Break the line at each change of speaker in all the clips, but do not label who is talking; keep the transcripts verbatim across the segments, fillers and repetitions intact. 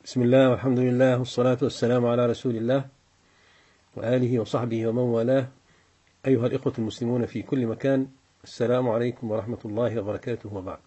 بسم الله والحمد لله والصلاة والسلام على رسول الله وآله وصحبه ومن والاه. أيها الإخوة المسلمون في كل مكان، السلام عليكم ورحمة الله وبركاته وبعد.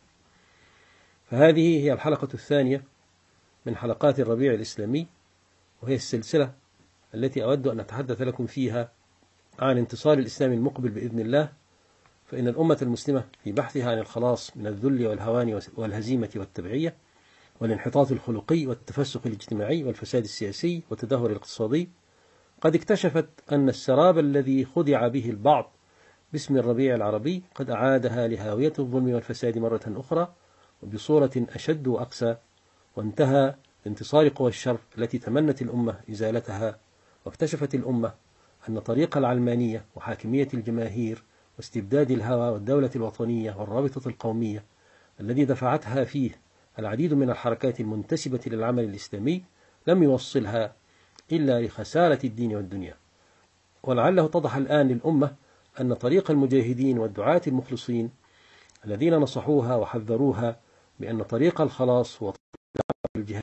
فهذه هي الحلقة الثانية من حلقات الربيع الإسلامي، وهي السلسلة التي أود أن أتحدث لكم فيها عن انتصار الإسلام المقبل بإذن الله. فإن الأمة المسلمة في بحثها عن الخلاص من الذل والهوان والهزيمة والتبعية والانحطاط الخلقي والتفسق الاجتماعي والفساد السياسي والتدهور الاقتصادي قد اكتشفت أن السراب الذي خدع به البعض باسم الربيع العربي قد أعادها لهاوية الظلم والفساد مرة أخرى وبصورة أشد وأقسى، وانتهى بانتصار قوى الشر التي تمنت الأمة إزالتها. واكتشفت الأمة أن طريق العلمانية وحاكمية الجماهير واستبداد الهوى والدولة الوطنية والرابطة القومية الذي دفعتها فيه العديد من الحركات المنتسبة للعمل الإسلامي لم يوصلها إلا لخسارة الدين والدنيا. ولعله اتضح الآن للأمة أن طريق المجاهدين والدعاة المخلصين الذين نصحوها وحذروها بأن طريق الخلاص هو طريق الجهاد،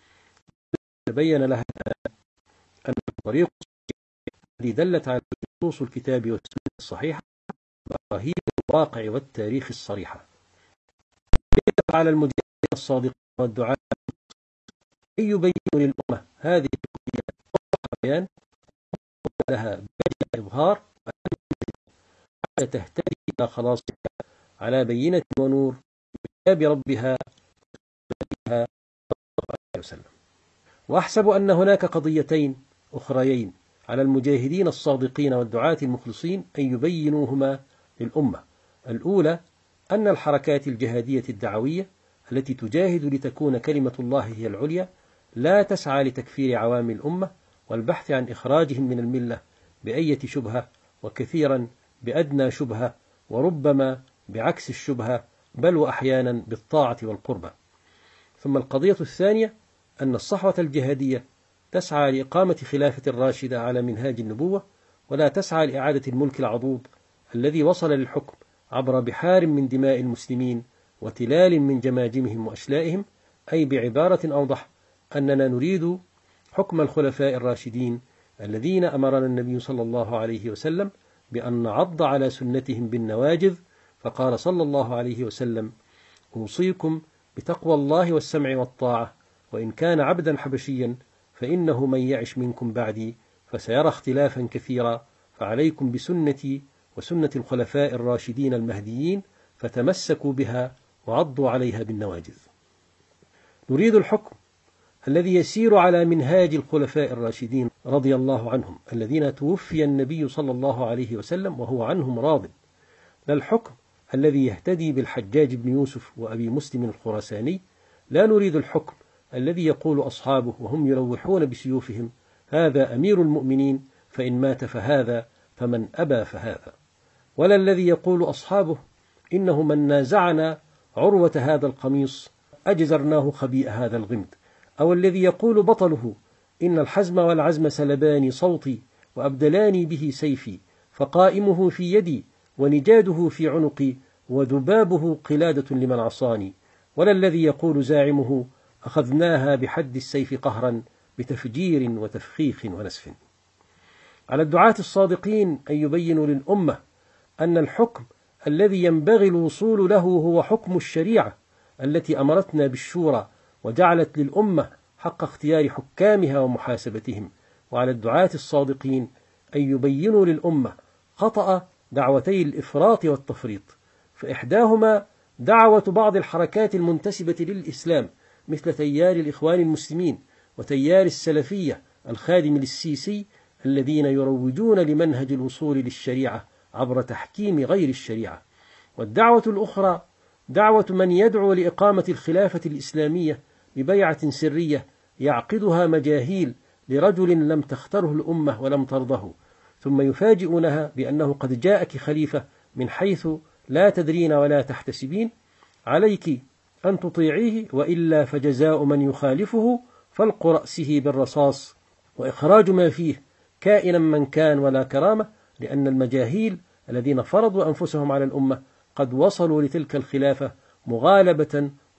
تبين لها أن الطريق الذي دلت على نصوص الكتاب والسنة الصحيحة براهين الواقع والتاريخ الصريحة. على المجاهدين الصادقين والدعاة أن يبينوا للأمة هذه القضية بيان لها بين إظهار حتى تهتدي إلى خلاصها على بينة ونور بكتاب ربها صلى الله عليه وسلم. وأحسب أن هناك قضيتين أخريين على المجاهدين الصادقين والدعاة المخلصين أن يبينوهما للأمة. الأولى أن الحركات الجهادية الدعوية التي تجاهد لتكون كلمة الله هي العليا لا تسعى لتكفير عوام الأمة والبحث عن إخراجهم من الملة بأية شبهة، وكثيرا بأدنى شبهة، وربما بعكس الشبهة، بل وأحيانا بالطاعة والقربة. ثم القضية الثانية أن الصحوة الجهادية تسعى لإقامة خلافة الراشدة على منهاج النبوة، ولا تسعى لإعادة الملك العضوض الذي وصل للحكم عبر بحار من دماء المسلمين وتلال من جماجمهم وأشلائهم، أي بعبارة أوضح أننا نريد حكم الخلفاء الراشدين الذين أمرنا النبي صلى الله عليه وسلم بأن نعض على سنتهم بالنواجذ، فقال صلى الله عليه وسلم: أوصيكم بتقوى الله والسمع والطاعة، وإن كان عبدا حبشيا فإنه من يعش منكم بعدي فسيرى اختلافا كثيرا، فعليكم بسنتي وسنة الخلفاء الراشدين المهديين، فتمسكوا بها وعضوا عليها بالنواجذ. نريد الحكم الذي يسير على منهاج الخلفاء الراشدين رضي الله عنهم الذين توفي النبي صلى الله عليه وسلم وهو عنهم راض، لا الحكم الذي يهتدي بالحجاج بن يوسف وأبي مسلم الخراساني. لا نريد الحكم الذي يقول أصحابه وهم يلوحون بسيوفهم: هذا أمير المؤمنين فإن مات فهذا، فمن أبى فهذا. ولا الذي يقول أصحابه: إنه من نازعنا عروة هذا القميص أجزرناه خبيئ هذا الغمد. أو الذي يقول بطله: إن الحزم والعزم سلباني صوتي وأبدلاني به سيفي، فقائمه في يدي ونجاده في عنقي وذبابه قلادة لمن عصاني. ولا الذي يقول زاعمه: أخذناها بحد السيف قهرا بتفجير وتفخيخ ونسف. على الدعاة الصادقين أن يبينوا للأمة أن الحكم الذي ينبغي الوصول له هو حكم الشريعة التي أمرتنا بالشورى وجعلت للأمة حق اختيار حكامها ومحاسبتهم. وعلى الدعاة الصادقين أن يبينوا للأمة خطأ دعوتي الإفراط والتفريط، فإحداهما دعوة بعض الحركات المنتسبة للإسلام مثل تيار الإخوان المسلمين وتيار السلفية الخادم للسيسي الذين يروجون لمنهج الوصول للشريعة عبر تحكيم غير الشريعة. والدعوة الأخرى دعوة من يدعو لإقامة الخلافة الإسلامية ببيعة سرية يعقدها مجاهيل لرجل لم تختره الأمة ولم ترضه، ثم يفاجئونها بأنه قد جاءك خليفة من حيث لا تدرين ولا تحتسبين، عليك أن تطيعيه، وإلا فجزاء من يخالفه فلق رأسه بالرصاص وإخراج ما فيه كائنا من كان ولا كرامة، لأن المجاهيل الذين فرضوا أنفسهم على الأمة قد وصلوا لتلك الخلافة مغالبة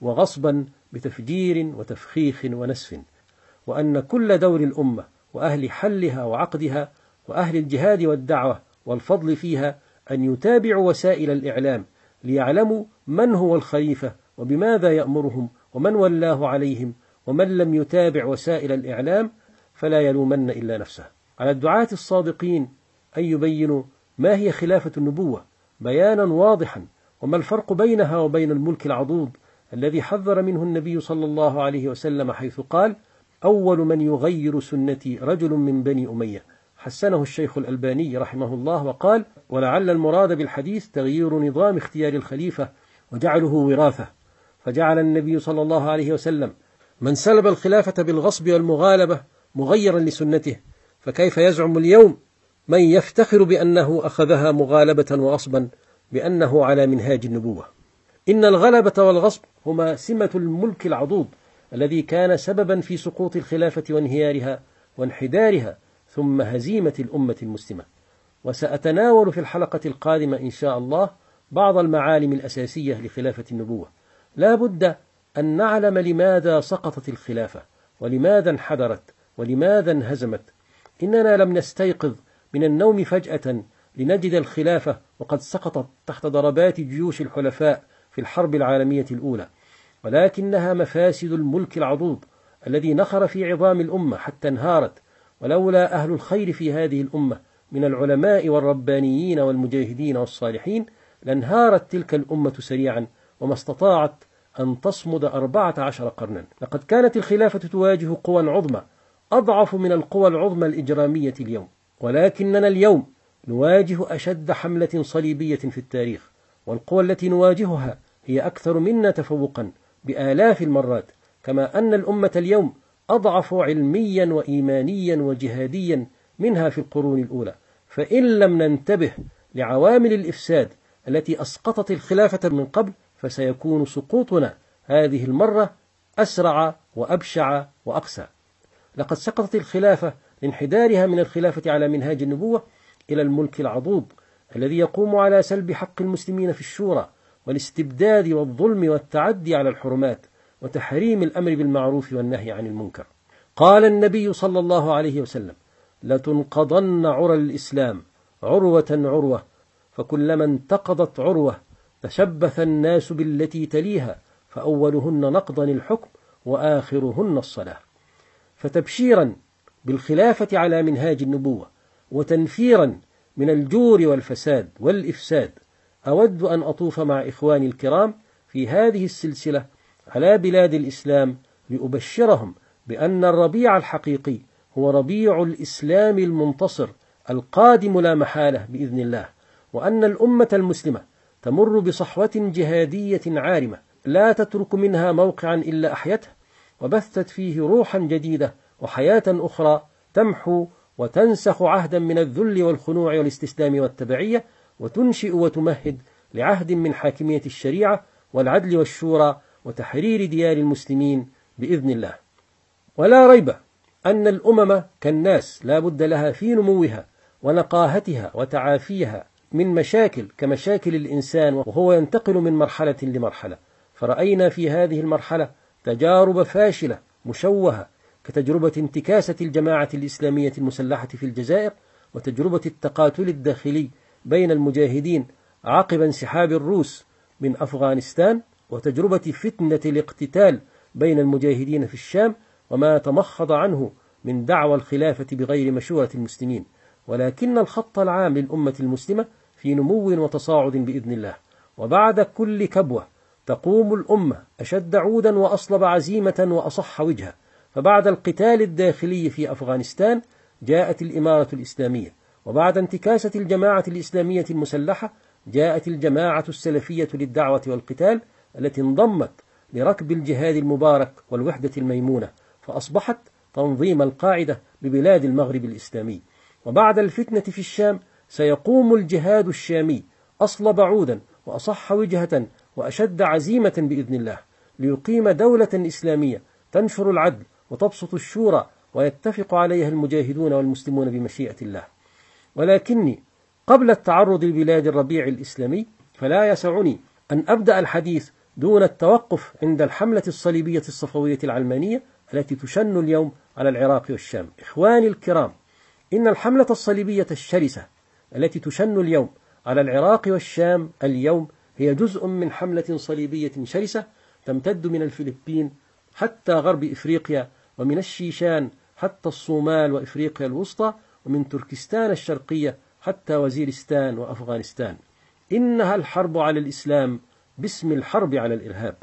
وغصبا بتفجير وتفخيخ ونسف، وأن كل دور الأمة وأهل حلها وعقدها وأهل الجهاد والدعوة والفضل فيها أن يتابعوا وسائل الإعلام ليعلموا من هو الخليفة وبماذا يأمرهم ومن ولاه عليهم، ومن لم يتابع وسائل الإعلام فلا يلومن إلا نفسه. على الدعاة الصادقين أن يبينوا ما هي خلافة النبوة بيانا واضحا، وما الفرق بينها وبين الملك العضوض الذي حذر منه النبي صلى الله عليه وسلم، حيث قال: أول من يغير سنتي رجل من بني أمية. حسنه الشيخ الألباني رحمه الله وقال: ولعل المراد بالحديث تغيير نظام اختيار الخليفة وجعله وراثة، فجعل النبي صلى الله عليه وسلم من سلب الخلافة بالغصب والمغالبة مغيرا لسنته، فكيف يزعم اليوم من يفتخر بأنه أخذها مغالبة وغصبا بأنه على منهاج النبوة؟ إن الغلبة والغصب هما سمة الملك العضوض الذي كان سببا في سقوط الخلافة وانهيارها وانحدارها ثم هزيمة الأمة المسلمة. وسأتناول في الحلقة القادمة إن شاء الله بعض المعالم الأساسية لخلافة النبوة. لا بد أن نعلم لماذا سقطت الخلافة، ولماذا انحدرت، ولماذا انهزمت. إننا لم نستيقظ من النوم فجأة لنجد الخلافة وقد سقطت تحت ضربات جيوش الحلفاء في الحرب العالمية الأولى، ولكنها مفاسد الملك العضوض الذي نخر في عظام الأمة حتى انهارت. ولولا أهل الخير في هذه الأمة من العلماء والربانيين والمجاهدين والصالحين لانهارت تلك الأمة سريعا، وما استطاعت أن تصمد أربعة عشر قرنا. لقد كانت الخلافة تواجه قوى عظمى أضعف من القوى العظمى الإجرامية اليوم، ولكننا اليوم نواجه أشد حملة صليبية في التاريخ، والقوى التي نواجهها هي أكثر منا تفوقا بآلاف المرات، كما أن الأمة اليوم أضعف علميا وإيمانيا وجهاديا منها في القرون الأولى. فإن لم ننتبه لعوامل الإفساد التي أسقطت الخلافة من قبل فسيكون سقوطنا هذه المرة أسرع وأبشع وأقسى. لقد سقطت الخلافة لانحدارها من الخلافة على منهاج النبوة إلى الملك العضوض الذي يقوم على سلب حق المسلمين في الشورى والاستبداد والظلم والتعدي على الحرمات وتحريم الأمر بالمعروف والنهي عن المنكر. قال النبي صلى الله عليه وسلم: لتنقضن عرى الإسلام عروة عروة، فكلما انتقضت عروة تشبث الناس بالتي تليها، فأولهن نقضا الحكم وآخرهن الصلاة. فتبشيرا بالخلافة على منهاج النبوة وتنفيرا من الجور والفساد والإفساد، أود أن أطوف مع إخواني الكرام في هذه السلسلة على بلاد الإسلام لأبشرهم بأن الربيع الحقيقي هو ربيع الإسلام المنتصر القادم لا محالة بإذن الله، وأن الأمة المسلمة تمر بصحوة جهادية عارمة لا تترك منها موقعا إلا أحيته، وبثت فيه روحا جديدة وحياة أخرى تمحو وتنسخ عهدا من الذل والخنوع والاستسلام والتبعية، وتنشئ وتمهد لعهد من حاكمية الشريعة والعدل والشورى وتحرير ديار المسلمين بإذن الله. ولا ريب أن الأمم كالناس لا بد لها في نموها ونقاهتها وتعافيها من مشاكل كمشاكل الإنسان، وهو ينتقل من مرحلة لمرحلة. فرأينا في هذه المرحلة تجارب فاشلة مشوهة كتجربة انتكاسة الجماعة الإسلامية المسلحة في الجزائر، وتجربة التقاتل الداخلي بين المجاهدين عقب انسحاب الروس من أفغانستان، وتجربة فتنة الاقتتال بين المجاهدين في الشام، وما تمخض عنه من دعوى الخلافة بغير مشورة المسلمين. ولكن الخط العام للأمة المسلمة في نمو وتصاعد بإذن الله. وبعد كل كبوة تقوم الأمة أشد عودا وأصلب عزيمة وأصح وجهة. فبعد القتال الداخلي في أفغانستان جاءت الإمارة الإسلامية، وبعد انتكاسة الجماعة الإسلامية المسلحة جاءت الجماعة السلفية للدعوة والقتال التي انضمت لركب الجهاد المبارك والوحدة الميمونة، فأصبحت تنظيم القاعدة ببلاد المغرب الإسلامي. وبعد الفتنة في الشام سيقوم الجهاد الشامي أصلب عودا وأصح وجهة وأشد عزيمة بإذن الله، ليقيم دولة إسلامية تنشر العدل وتبسط الشورى ويتفق عليها المجاهدون والمسلمون بمشيئة الله. ولكني قبل التعرض لبلاد الربيع الإسلامي فلا يسعني أن أبدأ الحديث دون التوقف عند الحملة الصليبية الصفوية العلمانية التي تشن اليوم على العراق والشام. إخواني الكرام، إن الحملة الصليبية الشرسة التي تشن اليوم على العراق والشام اليوم هي جزء من حملة صليبية شرسة تمتد من الفلبين حتى غرب إفريقيا، ومن الشيشان حتى الصومال وإفريقيا الوسطى، ومن تركستان الشرقية حتى وزيرستان وأفغانستان. إنها الحرب على الإسلام باسم الحرب على الإرهاب.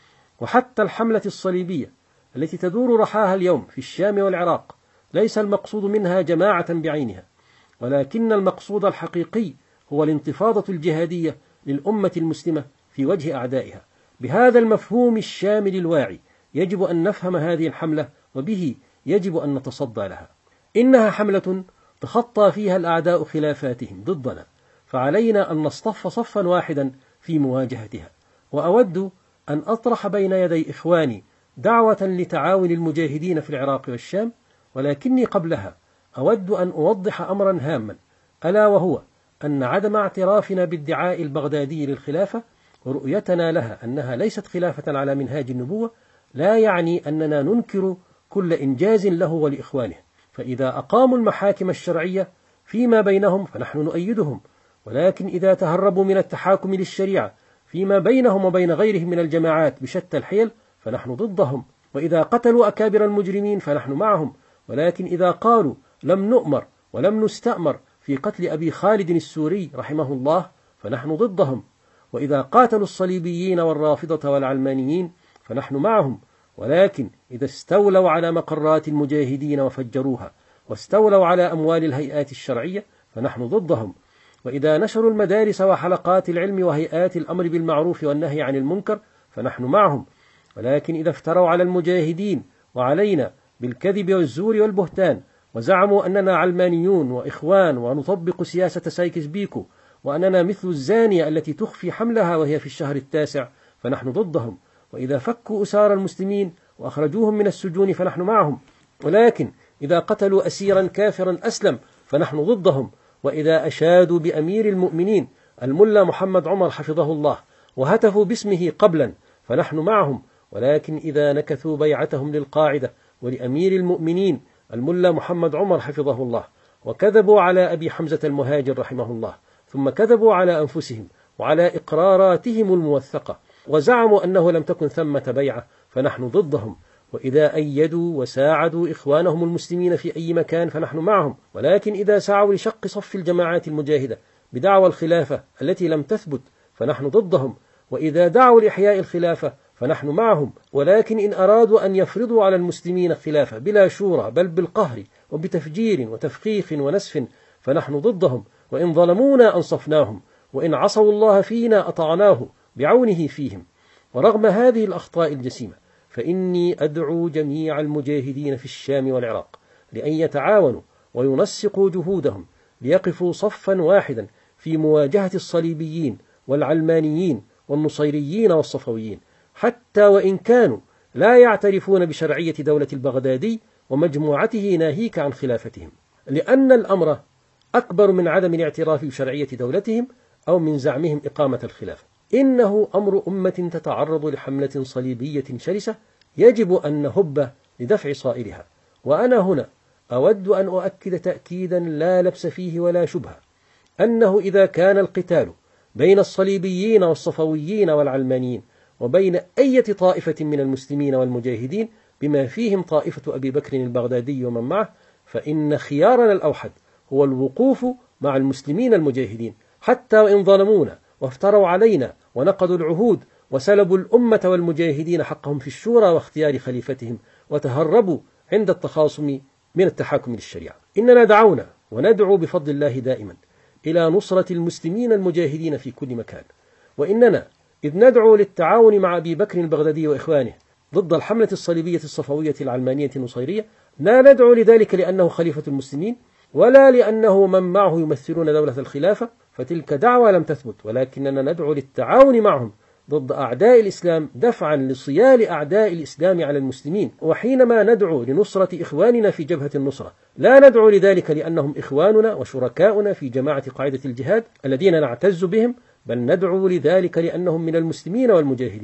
وحتى الحملة الصليبية التي تدور رحاها اليوم في الشام والعراق ليس المقصود منها جماعة بعينها، ولكن المقصود الحقيقي هو الانتفاضة الجهادية للأمة المسلمة في وجه أعدائها. بهذا المفهوم الشامل الواعي يجب أن نفهم هذه الحملة، وبه يجب أن نتصدى لها. إنها حملة تخطى فيها الأعداء خلافاتهم ضدنا، فعلينا أن نصطف صفا واحدا في مواجهتها. وأود أن أطرح بين يدي إخواني دعوة لتعاون المجاهدين في العراق والشام، ولكني قبلها أود أن أوضح أمرا هاما، ألا وهو أن عدم اعترافنا بالدعاء البغدادي للخلافة ورؤيتنا لها أنها ليست خلافة على منهاج النبوة لا يعني أننا ننكر كل إنجاز له ولإخوانه. فإذا أقاموا المحاكم الشرعية فيما بينهم فنحن نؤيدهم، ولكن إذا تهربوا من التحاكم للشريعة فيما بينهم وبين غيرهم من الجماعات بشتى الحيل فنحن ضدهم. وإذا قتلوا أكابر المجرمين فنحن معهم، ولكن إذا قالوا لم نؤمر ولم نستأمر في قتل أبي خالد السوري رحمه الله فنحن ضدهم. وإذا قاتلوا الصليبيين والرافضة والعلمانيين فنحن معهم، ولكن إذا استولوا على مقرات المجاهدين وفجروها واستولوا على أموال الهيئات الشرعية فنحن ضدهم. وإذا نشروا المدارس وحلقات العلم وهيئات الأمر بالمعروف والنهي عن المنكر فنحن معهم، ولكن إذا افتروا على المجاهدين وعلينا بالكذب والزور والبهتان وزعموا أننا علمانيون وإخوان ونطبق سياسة سايكس بيكو وأننا مثل الزانية التي تخفي حملها وهي في الشهر التاسع فنحن ضدهم. وإذا فكوا أسار المسلمين وأخرجوهم من السجون فنحن معهم، ولكن إذا قتلوا أسيرا كافرا أسلم فنحن ضدهم. وإذا أشادوا بأمير المؤمنين الملا محمد عمر حفظه الله وهتفوا باسمه قبلا فنحن معهم، ولكن إذا نكثوا بيعتهم للقاعدة ولأمير المؤمنين الملا محمد عمر حفظه الله وكذبوا على أبي حمزة المهاجر رحمه الله، ثم كذبوا على أنفسهم وعلى إقراراتهم الموثقة وزعموا أنه لم تكن ثمة بيعة فنحن ضدهم. وإذا أيدوا وساعدوا إخوانهم المسلمين في أي مكان فنحن معهم، ولكن إذا سعوا لشق صف الجماعات المجاهدة بدعوى الخلافة التي لم تثبت فنحن ضدهم. وإذا دعوا لإحياء الخلافة فنحن معهم، ولكن إن أرادوا أن يفرضوا على المسلمين الخلافة بلا شورى بل بالقهر وبتفجير وتفخيخ ونسف فنحن ضدهم. وإن ظلمونا أنصفناهم، وإن عصوا الله فينا أطعناه بعونه فيهم. ورغم هذه الأخطاء الجسيمة فإني أدعو جميع المجاهدين في الشام والعراق لأن يتعاونوا وينسقوا جهودهم ليقفوا صفا واحدا في مواجهة الصليبيين والعلمانيين والنصيريين والصفويين، حتى وإن كانوا لا يعترفون بشرعية دولة البغدادي ومجموعته ناهيك عن خلافتهم، لأن الأمر أكبر من عدم الاعتراف بشرعية دولتهم أو من زعمهم إقامة الخلافة. إنه أمر أمة تتعرض لحملة صليبية شرسة يجب أن نهب لدفع صائرها. وأنا هنا أود أن أؤكد تأكيدا لا لبس فيه ولا شبهة أنه إذا كان القتال بين الصليبيين والصفويين والعلمانيين وبين أي طائفة من المسلمين والمجاهدين بما فيهم طائفة أبي بكر البغدادي ومن معه، فإن خيارنا الأوحد هو الوقوف مع المسلمين المجاهدين حتى وإن ظلمونا وافتروا علينا ونقضوا العهود وسلبوا الأمة والمجاهدين حقهم في الشورى واختيار خليفتهم وتهربوا عند التخاصم من التحاكم للشريعة. إننا دعونا وندعو بفضل الله دائما إلى نصرة المسلمين المجاهدين في كل مكان، وإننا إذ ندعو للتعاون مع أبي بكر البغدادي وإخوانه ضد الحملة الصليبية الصفوية العلمانية النصيرية لا ندعو لذلك لأنه خليفة المسلمين ولا لأنه من معه يمثلون دولة الخلافة، فتلك دعوة لم تثبت، ولكننا ندعو للتعاون معهم ضد أعداء الإسلام دفعا لصيال أعداء الإسلام على المسلمين. وحينما ندعو لنصرة إخواننا في جبهة النصرة لا ندعو لذلك لأنهم إخواننا وشركاؤنا في جماعة قاعدة الجهاد الذين نعتز بهم، بل ندعو لذلك لأنهم من المسلمين والمجاهدين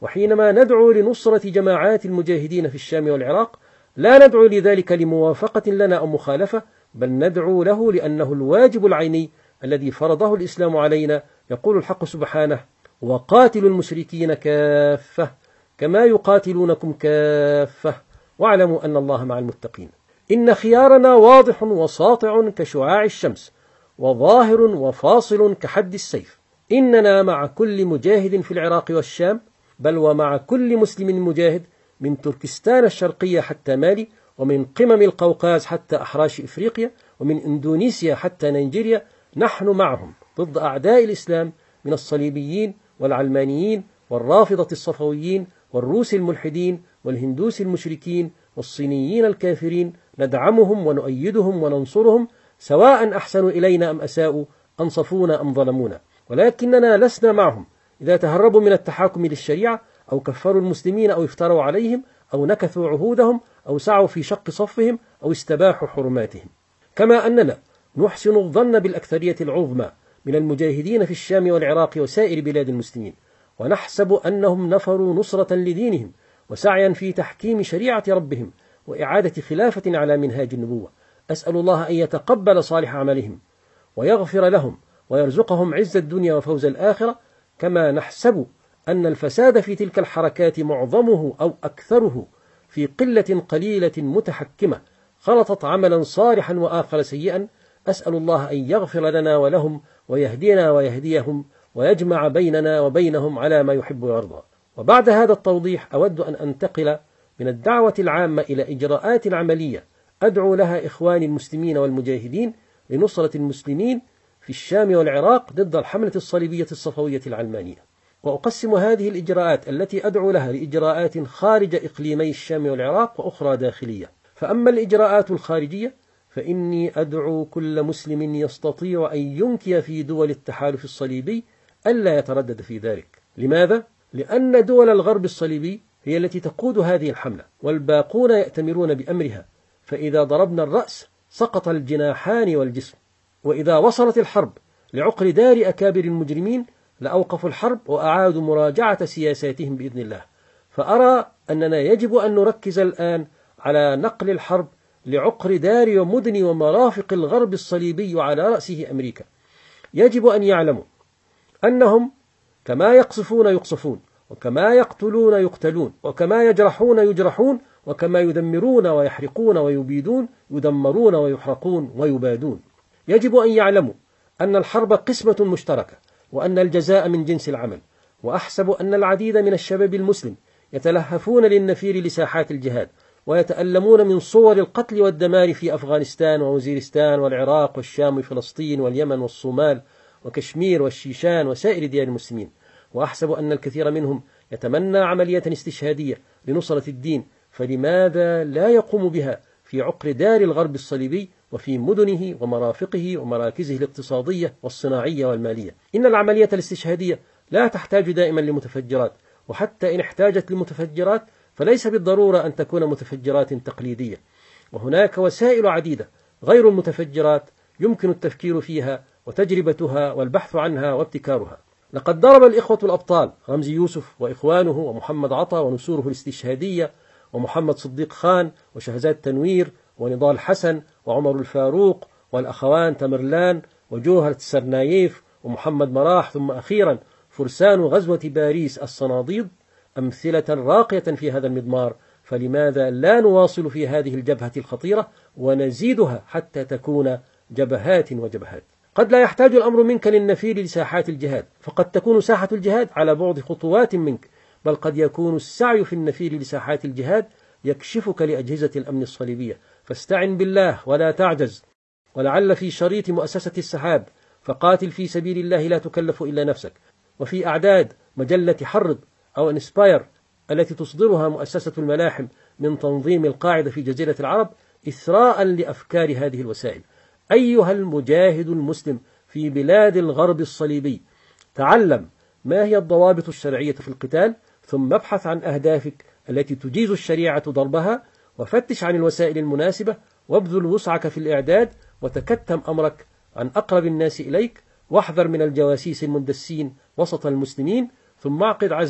وحينما ندعو لنصرة جماعات المجاهدين في الشام والعراق لا ندعو لذلك لموافقة لنا أو مخالفة، بل ندعو له لأنه الواجب العيني الذي فرضه الإسلام علينا. يقول الحق سبحانه: وقاتلوا المشركين كافة كما يقاتلونكم كافة واعلموا أن الله مع المتقين. إن خيارنا واضح وساطع كشعاع الشمس، وظاهر وفاصل كحد السيف. إننا مع كل مجاهد في العراق والشام، بل ومع كل مسلم مجاهد من تركستان الشرقية حتى مالي، ومن قمم القوقاز حتى أحراش إفريقيا، ومن إندونيسيا حتى نيجيريا. نحن معهم ضد أعداء الإسلام من الصليبيين والعلمانيين والرافضة الصفويين والروس الملحدين والهندوس المشركين والصينيين الكافرين. ندعمهم ونؤيدهم وننصرهم سواء أحسنوا إلينا أم أساءوا، أنصفونا أم ظلمونا. ولكننا لسنا معهم إذا تهربوا من التحاكم للشريعة، أو كفروا المسلمين، أو افتروا عليهم، أو نكثوا عهودهم، أو سعوا في شق صفهم، أو استباحوا حرماتهم. كما أننا نحسن الظن بالأكثرية العظمى من المجاهدين في الشام والعراق وسائر بلاد المسلمين، ونحسب أنهم نفروا نصرة لدينهم وسعيا في تحكيم شريعة ربهم وإعادة خلافة على منهاج النبوة. أسأل الله أن يتقبل صالح عملهم ويغفر لهم ويرزقهم عز الدنيا وفوز الآخرة. كما نحسب أن الفساد في تلك الحركات معظمه أو أكثره في قلة قليلة متحكمة خلطت عملا صالحا وآخر سيئا. أسأل الله أن يغفر لنا ولهم ويهدينا ويهديهم ويجمع بيننا وبينهم على ما يحب ويرضى. وبعد هذا التوضيح أود أن أنتقل من الدعوة العامة إلى إجراءات عملية أدعو لها إخواني المسلمين والمجاهدين لنصرة المسلمين في الشام والعراق ضد الحملة الصليبية الصفوية العلمانية. وأقسم هذه الإجراءات التي أدعو لها لإجراءات خارج إقليمي الشام والعراق وأخرى داخلية. فأما الإجراءات الخارجية فإني أدعو كل مسلم يستطيع أن ينكي في دول التحالف الصليبي ألا يتردد في ذلك. لماذا؟ لأن دول الغرب الصليبي هي التي تقود هذه الحملة، والباقون يأتمرون بأمرها. فإذا ضربنا الرأس سقط الجناحان والجسم. وإذا وصلت الحرب لعقر دار أكابر المجرمين لأوقفوا الحرب وأعادوا مراجعة سياساتهم بإذن الله. فأرى أننا يجب أن نركز الآن على نقل الحرب لعقر دار ومدن ومرافق الغرب الصليبي وعلى رأسه أمريكا. يجب أن يعلموا أنهم كما يقصفون يقصفون، وكما يقتلون يقتلون، وكما يجرحون يجرحون، وكما يدمرون ويحرقون ويبيدون يدمرون ويحرقون ويبادون. يجب أن يعلموا أن الحرب قسمة مشتركة، وأن الجزاء من جنس العمل. وأحسب أن العديد من الشباب المسلم يتلهفون للنفير لساحات الجهاد، ويتألمون من صور القتل والدمار في أفغانستان ووزيرستان والعراق والشام وفلسطين واليمن والصومال وكشمير والشيشان وسائر ديار المسلمين. وأحسب أن الكثير منهم يتمنى عملية استشهادية لنصرة الدين، فلماذا لا يقوم بها في عقر دار الغرب الصليبي وفي مدنه ومرافقه ومراكزه الاقتصادية والصناعية والمالية؟ إن العملية الاستشهادية لا تحتاج دائما لمتفجرات، وحتى إن احتاجت لمتفجرات فليس بالضرورة أن تكون متفجرات تقليدية. وهناك وسائل عديدة غير المتفجرات يمكن التفكير فيها وتجربتها والبحث عنها وابتكارها. لقد ضرب الإخوة الأبطال رمزي يوسف وإخوانه ومحمد عطا ونسوره الاستشهادية ومحمد صديق خان وشهزاد تنوير ونضال حسن وعمر الفاروق والأخوان تمرلان وجوهر السرنايف ومحمد مراح، ثم أخيرا فرسان غزوة باريس الصناديد، أمثلة راقية في هذا المضمار. فلماذا لا نواصل في هذه الجبهة الخطيرة ونزيدها حتى تكون جبهات وجبهات؟ قد لا يحتاج الأمر منك للنفير لساحات الجهاد، فقد تكون ساحة الجهاد على بعد خطوات منك، بل قد يكون السعي في النفير لساحات الجهاد يكشفك لأجهزة الأمن الصليبية. فاستعن بالله ولا تعجز، ولعل في شريط مؤسسة السحاب فقاتل في سبيل الله لا تكلف إلا نفسك، وفي أعداد مجلة حرض أو انسباير التي تصدرها مؤسسة الملاحم من تنظيم القاعدة في جزيرة العرب إثراء لأفكار هذه الوسائل. أيها المجاهد المسلم في بلاد الغرب الصليبي، تعلم ما هي الضوابط الشرعية في القتال، ثم ابحث عن أهدافك التي تجيز الشريعة ضربها، وفتش عن الوسائل المناسبة، وابذل وسعك في الإعداد، وتكتم أمرك عن أقرب الناس إليك، واحذر من الجواسيس المندسين وسط المسلمين، ثم اعقد عزمك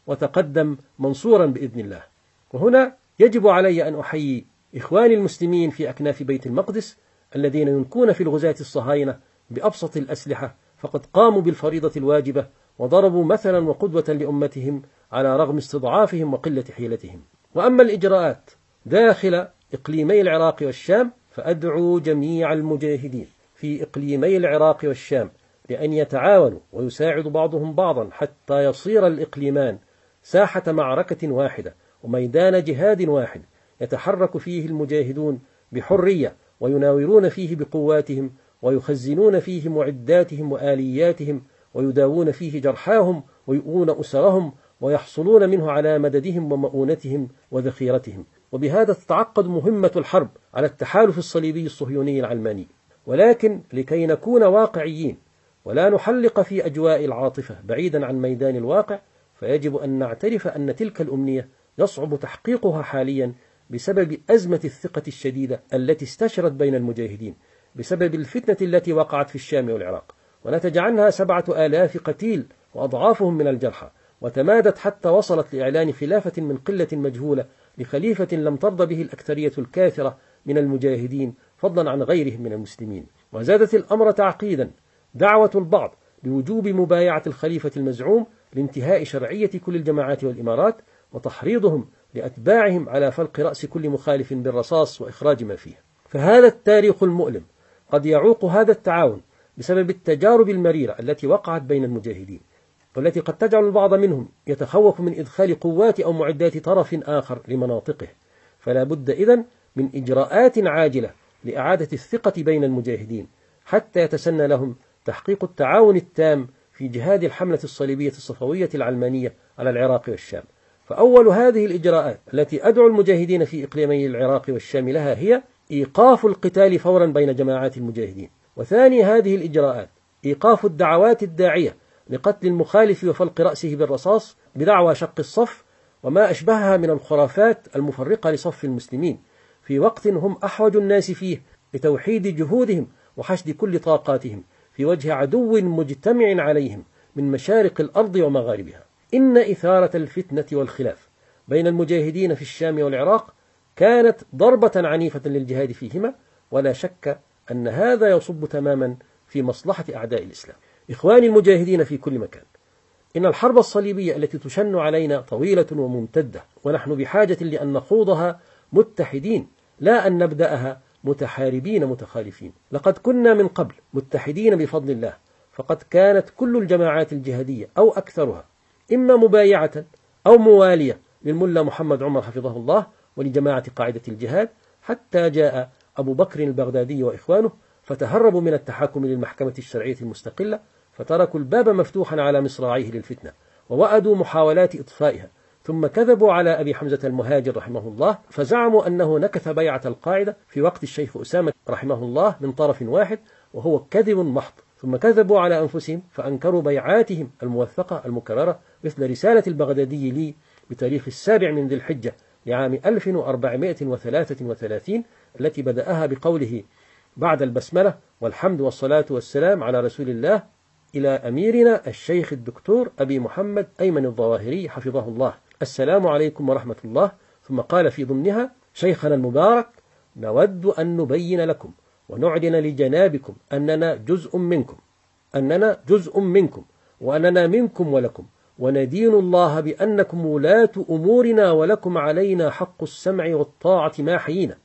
وتقدم منصورا بإذن الله. وهنا يجب علي أن أحيي إخواني المسلمين في أكناف بيت المقدس الذين ينكون في الغزاة الصهاينة بأبسط الأسلحة، فقد قاموا بالفريضة الواجبة وضربوا مثلا وقدوة لأمتهم على رغم استضعافهم وقلة حيلتهم. وأما الإجراءات داخل إقليمي العراق والشام، فأدعو جميع المجاهدين في إقليمي العراق والشام لأن يتعاونوا ويساعدوا بعضهم بعضا حتى يصير الإقليمان ساحة معركة واحدة وميدان جهاد واحد يتحرك فيه المجاهدون بحرية، ويناورون فيه بقواتهم، ويخزنون فيه معداتهم وآلياتهم، ويداوون فيه جرحاهم ويؤون أسرهم، ويحصلون منه على مددهم ومؤونتهم وذخيرتهم. وبهذا تتعقد مهمة الحرب على التحالف الصليبي الصهيوني العلماني. ولكن لكي نكون واقعيين ولا نحلق في أجواء العاطفة بعيدا عن ميدان الواقع، فيجب أن نعترف أن تلك الأمنية يصعب تحقيقها حاليا بسبب أزمة الثقة الشديدة التي استشرت بين المجاهدين بسبب الفتنة التي وقعت في الشام والعراق، ونتج عنها سبعة آلاف قتيل وأضعافهم من الجرحى، وتمادت حتى وصلت لإعلان خلافة من قلة مجهولة لخليفة لم ترضى به الأكثرية الكافرة من المجاهدين فضلا عن غيرهم من المسلمين. وزادت الأمر تعقيدا دعوة البعض بوجوب مبايعة الخليفة المزعوم لانتهاء شرعية كل الجماعات والإمارات، وتحريضهم لأتباعهم على فلق رأس كل مخالف بالرصاص وإخراج ما فيه. فهذا التاريخ المؤلم قد يعوق هذا التعاون بسبب التجارب المريرة التي وقعت بين المجاهدين، والتي قد تجعل البعض منهم يتخوف من إدخال قوات أو معدات طرف آخر لمناطقه. فلا بد إذن من إجراءات عاجلة لإعادة الثقة بين المجاهدين حتى يتسنى لهم تحقيق التعاون التام في جهاد الحملة الصليبية الصفوية العلمانية على العراق والشام. فأول هذه الإجراءات التي أدعو المجاهدين في إقليمي العراق والشام لها هي إيقاف القتال فورا بين جماعات المجاهدين. وثاني هذه الإجراءات إيقاف الدعوات الداعية لقتل المخالف وفلق رأسه بالرصاص بدعوى شق الصف وما أشبهها من الخرافات المفرقة لصف المسلمين، في وقت هم أحوج الناس فيه لتوحيد جهودهم وحشد كل طاقاتهم في وجه عدو مجتمع عليهم من مشارق الأرض ومغاربها. إن إثارة الفتنة والخلاف بين المجاهدين في الشام والعراق كانت ضربة عنيفة للجهاد فيهما، ولا شك أن هذا يصب تماما في مصلحة أعداء الإسلام. إخواني المجاهدين في كل مكان، إن الحرب الصليبية التي تشن علينا طويلة وممتدة، ونحن بحاجة لأن نخوضها متحدين لا أن نبدأها متحاربين متخالفين. لقد كنا من قبل متحدين بفضل الله، فقد كانت كل الجماعات الجهادية أو أكثرها إما مبايعة أو موالية للملا محمد عمر حفظه الله ولجماعة قاعدة الجهاد، حتى جاء أبو بكر البغدادي وإخوانه فتهربوا من التحاكم للمحكمة الشرعية المستقلة، فتركوا الباب مفتوحا على مصراعيه للفتنة ووأدوا محاولات إطفائها، ثم كذبوا على أبي حمزة المهاجر رحمه الله فزعموا أنه نكث بيعة القاعدة في وقت الشيخ أسامة رحمه الله من طرف واحد، وهو كذب محض. ثم كذبوا على أنفسهم فأنكروا بيعاتهم الموثقة المكررة، مثل رسالة البغدادي لي بتاريخ السابع من ذي الحجة لعام ألف وأربعمائة وثلاثة وثلاثين التي بدأها بقوله بعد البسملة والحمد والصلاة والسلام على رسول الله إلى أميرنا الشيخ الدكتور أبي محمد أيمن الظواهري حفظه الله، السلام عليكم ورحمة الله. ثم قال في ضمنها: شيخنا المبارك، نود أن نبين لكم ونعلن لجنابكم أننا جزء منكم أننا جزء منكم وأننا منكم ولكم، وندين الله بأنكم ولاة أمورنا ولكم علينا حق السمع والطاعة ما حيينا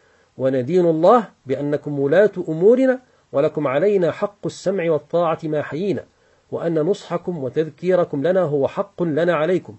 وندين الله بأنكم ولاة أمورنا ولكم علينا حق السمع والطاعة ما حيينا، وأن نصحكم وتذكيركم لنا هو حق لنا عليكم،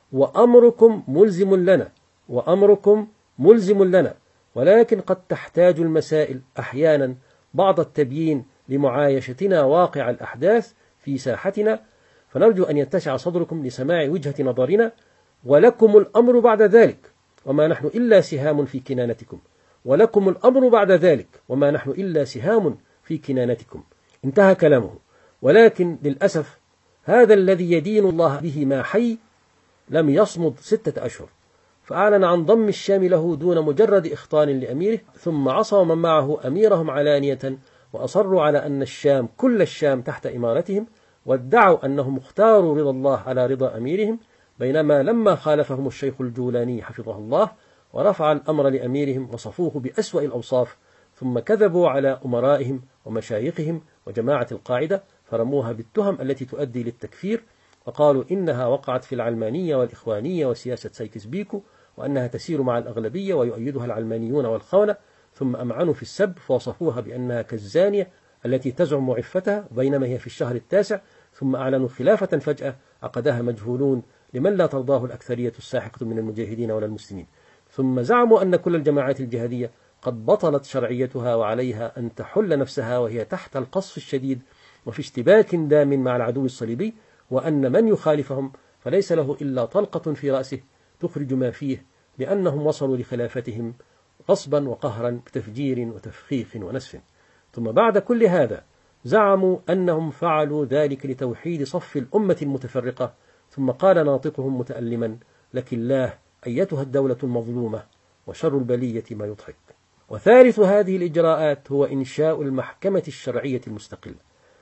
وأمركم ملزم لنا وأمركم ملزم لنا ولكن قد تحتاج المسائل أحيانا بعض التبيين لمعايشتنا واقع الأحداث في ساحتنا، فنرجو أن يتسع صدركم لسماع وجهة نظرنا، ولكم الأمر بعد ذلك وما نحن إلا سهام في كنانتكم ولكم الأمر بعد ذلك وما نحن إلا سهام في كنانتكم. انتهى كلامه. ولكن للأسف هذا الذي يدين الله به ما حي لم يصمد ستة أشهر، فأعلن عن ضم الشام له دون مجرد إخطان لأميره، ثم عصوا من معه أميرهم علانية وأصروا على أن الشام كل الشام تحت إمارتهم، وادعوا أنهم اختاروا رضا الله على رضا أميرهم، بينما لما خالفهم الشيخ الجولاني حفظه الله ورفع الأمر لأميرهم وصفوه بأسوأ الأوصاف، ثم كذبوا على أمرائهم ومشايخهم وجماعة القاعدة فرموها بالتهم التي تؤدي للتكفير، وقالوا إنها وقعت في العلمانية والإخوانية وسياسة سايكس بيكو، وأنها تسير مع الأغلبية ويؤيدها العلمانيون والخونة، ثم أمعنوا في السب فوصفوها بأنها كالزانية التي تزعم عفتها بينما هي في الشهر التاسع، ثم أعلنوا خلافة فجأة عقدها مجهولون لمن لا ترضاه الأكثرية الساحقة من المجاهدين ولا المسلمين، ثم زعموا أن كل الجماعات الجهادية قد بطلت شرعيتها وعليها أن تحل نفسها وهي تحت القصف الشديد وفي اشتباك دام مع العدو الصليبي، وأن من يخالفهم فليس له إلا طلقة في رأسه تخرج ما فيه، لأنهم وصلوا لخلافتهم غصبا وقهرا بتفجير وتفخيخ ونسف. ثم بعد كل هذا زعموا أنهم فعلوا ذلك لتوحيد صف الأمة المتفرقة، ثم قال ناطقهم متألما: لك الله أيتها الدولة المظلومة وشر البلية ما يضحك. وثالث هذه الإجراءات هو إنشاء المحكمة الشرعية المستقلة،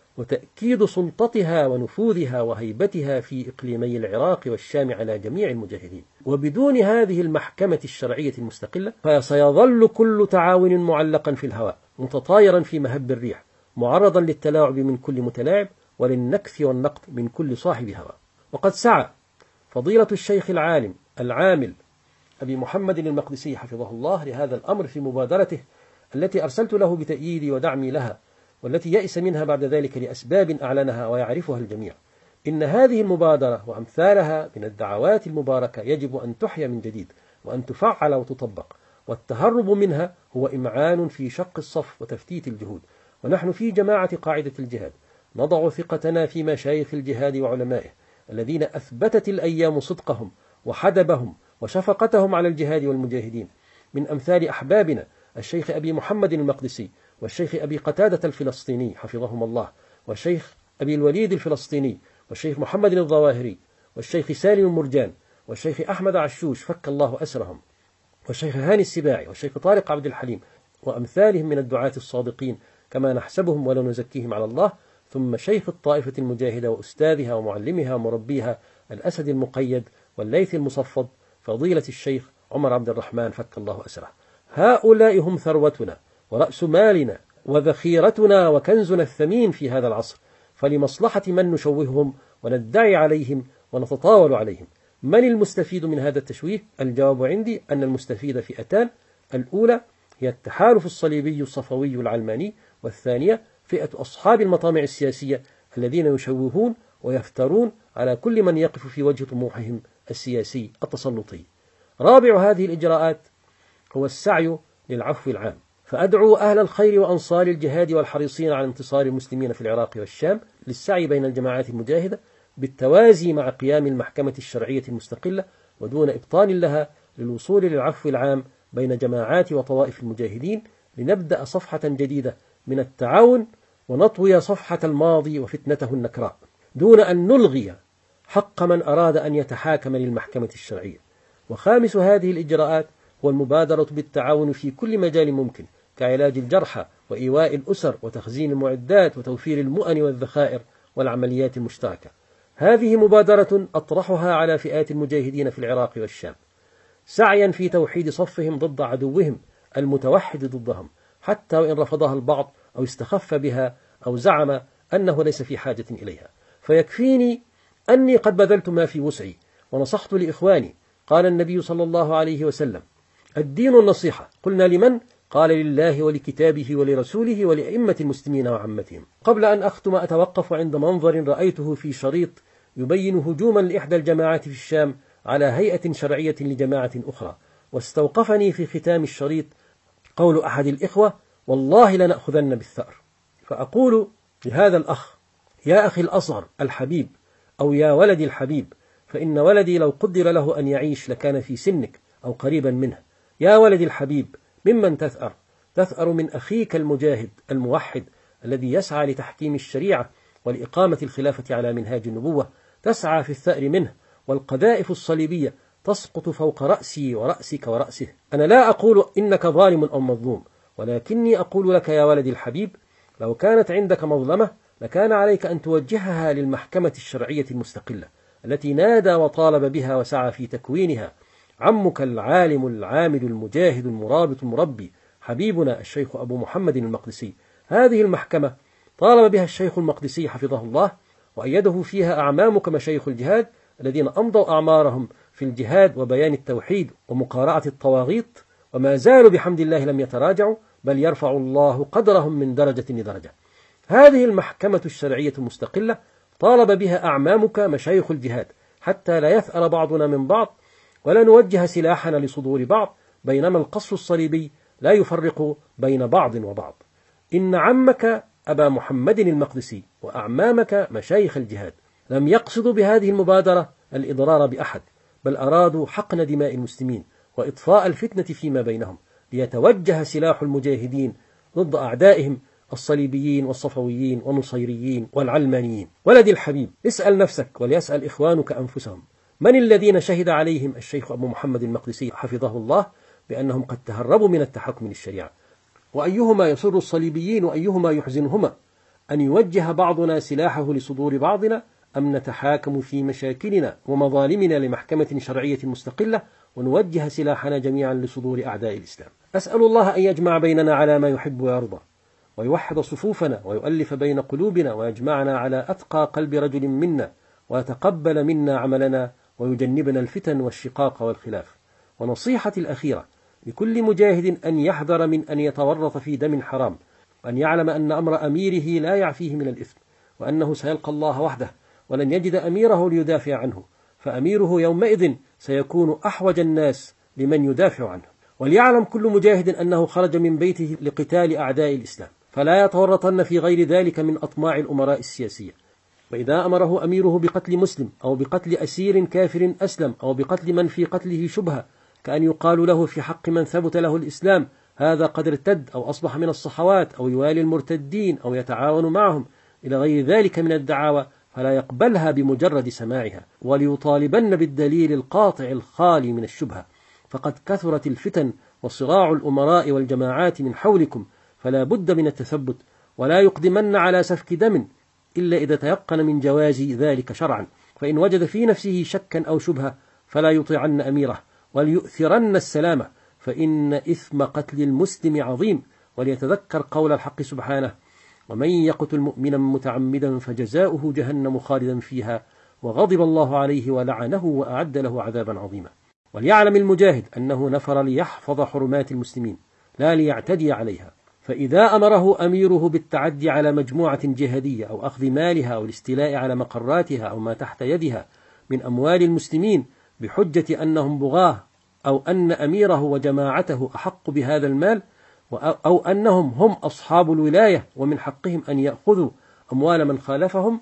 وتأكيد سلطتها ونفوذها وهيبتها في إقليمي العراق والشام على جميع المجاهدين. وبدون هذه المحكمة الشرعية المستقلة فسيظل كل تعاون معلقا في الهواء متطايرا في مهب الريح، معرضا للتلاعب من كل متلاعب وللنكث والنقد من كل صاحب هوى. وقد سعى فضيلة الشيخ العالم العامل أبي محمد المقدسي حفظه الله لهذا الأمر في مبادرته التي أرسلت له بتأييدي ودعمي لها، والتي يئس منها بعد ذلك لأسباب أعلنها ويعرفها الجميع. إن هذه المبادرة وأمثالها من الدعوات المباركة يجب أن تحيا من جديد وأن تفعل وتطبق، والتهرب منها هو إمعان في شق الصف وتفتيت الجهود. ونحن في جماعة قاعدة الجهاد نضع ثقتنا في مشايخ الجهاد وعلمائه الذين أثبتت الأيام صدقهم وحدبهم وشفقتهم على الجهاد والمجاهدين، من أمثال أحبابنا الشيخ أبي محمد المقدسي، والشيخ أبي قتادة الفلسطيني حفظهم الله، والشيخ أبي الوليد الفلسطيني، والشيخ محمد الظواهري، والشيخ سالم المرجان، والشيخ أحمد عشوش فك الله أسرهم، والشيخ هاني السباعي، والشيخ طارق عبد الحليم، وأمثالهم من الدعاة الصادقين كما نحسبهم ولا نزكيهم على الله. ثم شيخ الطائفة المجاهدة وأستاذها ومعلمها ومربيها الأسد المقيد والليث المصفد فضيلة الشيخ عمر عبد الرحمن فك الله أسره. هؤلاء هم ثروتنا ورأس مالنا وذخيرتنا وكنزنا الثمين في هذا العصر، فلمصلحة من نشوههم وندعي عليهم ونتطاول عليهم؟ من المستفيد من هذا التشويه؟ الجواب عندي أن المستفيد فئتان: الأولى هي التحالف الصليبي الصفوي العلماني، والثانية فئة أصحاب المطامع السياسية الذين يشوهون ويفترون على كل من يقف في وجه طموحهم السياسي التسلطي. رابع هذه الإجراءات هو السعي للعفو العام، فأدعو أهل الخير وأنصار الجهاد والحريصين على انتصار المسلمين في العراق والشام للسعي بين الجماعات المجاهدة بالتوازي مع قيام المحكمة الشرعية المستقلة ودون إبطال لها، للوصول للعفو العام بين جماعات وطوائف المجاهدين، لنبدأ صفحة جديدة من التعاون ونطوي صفحة الماضي وفتنته النكراء، دون أن نلغي حق من أراد أن يتحاكم للمحكمة الشرعية. وخامس هذه الإجراءات هو المبادرة بالتعاون في كل مجال ممكن، كعلاج الجرحى وإيواء الأسر وتخزين المعدات وتوفير المؤن والذخائر والعمليات المشتركة. هذه مبادرة أطرحها على فئات المجاهدين في العراق والشام، سعيا في توحيد صفهم ضد عدوهم المتوحد ضدهم، حتى وإن رفضها البعض أو استخف بها أو زعم أنه ليس في حاجة إليها. فيكفيني أني قد بذلت ما في وسعي ونصحت لإخواني. قال النبي صلى الله عليه وسلم: الدين النصيحة. قلنا: لمن؟ قال: لله ولكتابه ولرسوله ولأئمة المسلمين وعامتهم. قبل أن أختم أتوقف عند منظر رأيته في شريط يبين هجوما لإحدى الجماعات في الشام على هيئة شرعية لجماعة أخرى، واستوقفني في ختام الشريط قول أحد الإخوة: والله لنأخذن بالثأر. فأقول لهذا الأخ: يا أخي الأصغر الحبيب، أو يا ولدي الحبيب، فإن ولدي لو قدر له أن يعيش لكان في سنك أو قريبا منه. يا ولدي الحبيب، ممن تثأر؟ تثأر من أخيك المجاهد الموحد الذي يسعى لتحكيم الشريعة ولإقامة الخلافة على منهاج النبوة. تسعى في الثأر منه، والقذائف الصليبية تسقط فوق رأسي ورأسك ورأسه. أنا لا أقول إنك ظالم أو مظلوم، ولكني أقول لك يا ولدي الحبيب: لو كانت عندك مظلمة لكان عليك أن توجهها للمحكمة الشرعية المستقلة، التي نادى وطالب بها وسعى في تكوينها عمك العالم العامل المجاهد المرابط المربي حبيبنا الشيخ أبو محمد المقدسي. هذه المحكمة طالب بها الشيخ المقدسي حفظه الله، وأيده فيها أعمامك مشايخ الجهاد الذين أمضوا أعمارهم في الجهاد وبيان التوحيد ومقارعة الطواغيت، وما زالوا بحمد الله لم يتراجعوا، بل يرفع الله قدرهم من درجة لدرجة. هذه المحكمة الشرعية المستقلة طالب بها أعمامك مشايخ الجهاد حتى لا يثأر بعضنا من بعض ولا نوجه سلاحنا لصدور بعض، بينما القصف الصليبي لا يفرق بين بعض وبعض. إن عمك أبا محمد المقدسي وأعمامك مشايخ الجهاد لم يقصدوا بهذه المبادرة الإضرار بأحد، بل أرادوا حقن دماء المسلمين وإطفاء الفتنة فيما بينهم، ليتوجه سلاح المجاهدين ضد أعدائهم الصليبيين والصفويين والنصيريين والعلمانيين. ولدي الحبيب، اسأل نفسك وليسأل إخوانك أنفسهم، من الذين شهد عليهم الشيخ أبو محمد المقدسي حفظه الله بأنهم قد تهربوا من التحكم للشريعة؟ وأيهما يسر الصليبيين وأيهما يحزنهما، أن يوجه بعضنا سلاحه لصدور بعضنا، أم نتحاكم في مشاكلنا ومظالمنا لمحكمة شرعية مستقلة ونوجه سلاحنا جميعا لصدور أعداء الإسلام؟ أسأل الله أن يجمع بيننا على ما يحب ويرضى، ويوحد صفوفنا ويؤلف بين قلوبنا، ويجمعنا على أتقى قلب رجل منا، ويتقبل منا عملنا، ويجنبنا الفتن والشقاق والخلاف. ونصيحتي الأخيرة لكل مجاهد أن يحذر من أن يتورط في دم حرام، وأن يعلم أن أمر أميره لا يعفيه من الإثم، وأنه سيلقى الله وحده ولن يجد أميره ليدافع عنه، فأميره يومئذ سيكون أحوج الناس لمن يدافع عنه. وليعلم كل مجاهد أنه خرج من بيته لقتال أعداء الإسلام، فلا يتورطن في غير ذلك من أطماع الأمراء السياسية. وإذا أمره أميره بقتل مسلم أو بقتل أسير كافر أسلم أو بقتل من في قتله شبهة، كأن يقال له في حق من ثبت له الإسلام هذا قد ارتد أو أصبح من الصحوات أو يوالي المرتدين أو يتعاون معهم إلى غير ذلك من الدعاوى، فلا يقبلها بمجرد سماعها، وليطالبن بالدليل القاطع الخالي من الشبهة، فقد كثرت الفتن وصراع الأمراء والجماعات من حولكم، فلا بد من التثبت، ولا يقدمن على سفك دم إلا إذا تيقن من جواز ذلك شرعا، فإن وجد في نفسه شكا أو شبهة فلا يطيعن أميره، وليؤثرن السلامة، فإن إثم قتل المسلم عظيم. وليتذكر قول الحق سبحانه: ومن يقتل مؤمنا متعمدا فجزاؤه جهنم خالدا فيها وغضب الله عليه ولعنه وأعد له عذابا عظيما. وليعلم المجاهد أنه نفر ليحفظ حرمات المسلمين لا ليعتدي عليها، فإذا أمره أميره بالتعدي على مجموعة جهادية أو أخذ مالها أو الاستيلاء على مقراتها أو ما تحت يدها من أموال المسلمين بحجة أنهم بغاه، أو أن أميره وجماعته أحق بهذا المال، أو أنهم هم أصحاب الولاية ومن حقهم أن يأخذوا أموال من خالفهم،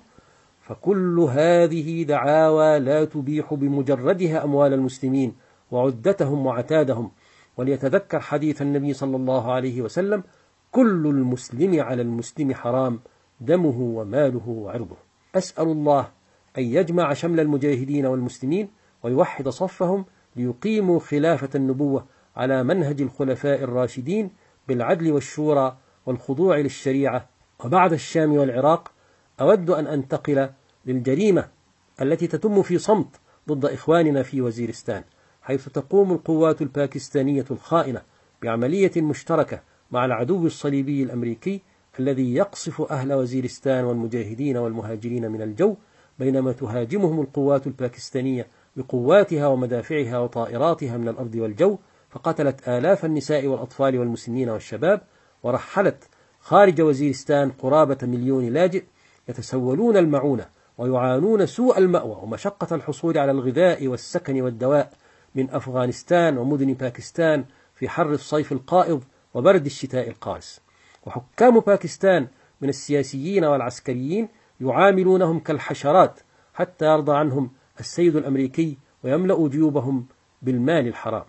فكل هذه دعاوى لا تبيح بمجردها أموال المسلمين وعدتهم وعتادهم. وليتذكر حديث النبي صلى الله عليه وسلم: كل المسلم على المسلم حرام دمه وماله وعرضه. أسأل الله أن يجمع شمل المجاهدين والمسلمين ويوحد صفهم ليقيموا خلافة النبوة على منهج الخلفاء الراشدين بالعدل والشورى والخضوع للشريعة. وبعد الشام والعراق أود أن أنتقل للجريمة التي تتم في صمت ضد إخواننا في وزيرستان، حيث تقوم القوات الباكستانية الخائنة بعملية مشتركة مع العدو الصليبي الأمريكي الذي يقصف أهل وزيرستان والمجاهدين والمهاجرين من الجو، بينما تهاجمهم القوات الباكستانية بقواتها ومدافعها وطائراتها من الأرض والجو، فقتلت آلاف النساء والأطفال والمسنين والشباب، ورحلت خارج وزيرستان قرابة مليون لاجئ يتسولون المعونة ويعانون سوء المأوى ومشقة الحصول على الغذاء والسكن والدواء من أفغانستان ومدن باكستان في حر الصيف القائض وبرد الشتاء القارس. وحكام باكستان من السياسيين والعسكريين يعاملونهم كالحشرات حتى يرضى عنهم السيد الأمريكي ويملأ جيوبهم بالمال الحرام.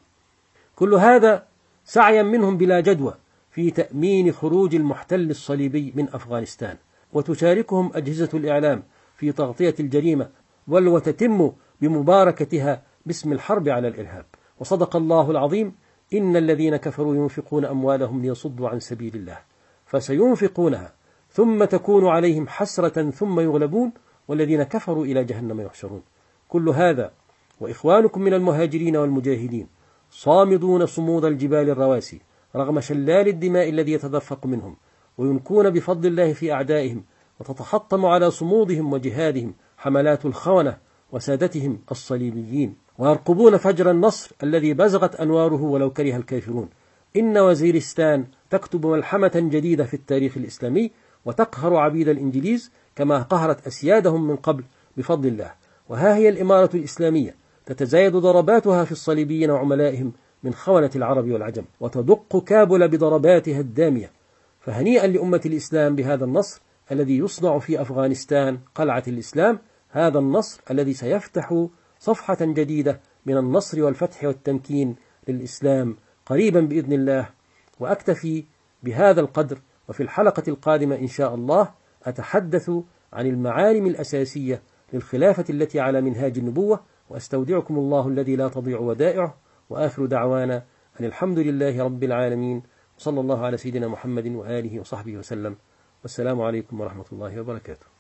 كل هذا سعيا منهم بلا جدوى في تأمين خروج المحتل الصليبي من أفغانستان، وتشاركهم أجهزة الإعلام في تغطية الجريمة، بل وتتم بمباركتها باسم الحرب على الإرهاب. وصدق الله العظيم: إن الذين كفروا ينفقون أموالهم ليصدوا عن سبيل الله فسينفقونها ثم تكون عليهم حسرة ثم يغلبون والذين كفروا إلى جهنم يحشرون. كل هذا وإخوانكم من المهاجرين والمجاهدين صامدون صمود الجبال الرواسي رغم شلال الدماء الذي يتدفق منهم، وينكون بفضل الله في أعدائهم، وتتحطم على صمودهم وجهادهم حملات الخونة وسادتهم الصليبيين، ويرقبون فجر النصر الذي بزغت أنواره ولو كره الكافرون. إن وزيرستان تكتب ملحمة جديدة في التاريخ الإسلامي، وتقهر عبيد الإنجليز كما قهرت أسيادهم من قبل بفضل الله. وها هي الإمارة الإسلامية تتزايد ضرباتها في الصليبيين وعملائهم من خونة العرب والعجم، وتدق كابل بضرباتها الدامية. فهنيئا لأمة الإسلام بهذا النصر الذي يصنع في أفغانستان قلعة الإسلام، هذا النصر الذي سيفتح صفحة جديدة من النصر والفتح والتمكين للإسلام قريبا بإذن الله. وأكتفي بهذا القدر، وفي الحلقة القادمة إن شاء الله أتحدث عن المعالم الأساسية للخلافة التي على منهاج النبوة، وأستودعكم الله الذي لا تضيع ودائعه، وآخر دعوانا أن الحمد لله رب العالمين، صلى الله على سيدنا محمد وآله وصحبه وسلم، والسلام عليكم ورحمة الله وبركاته.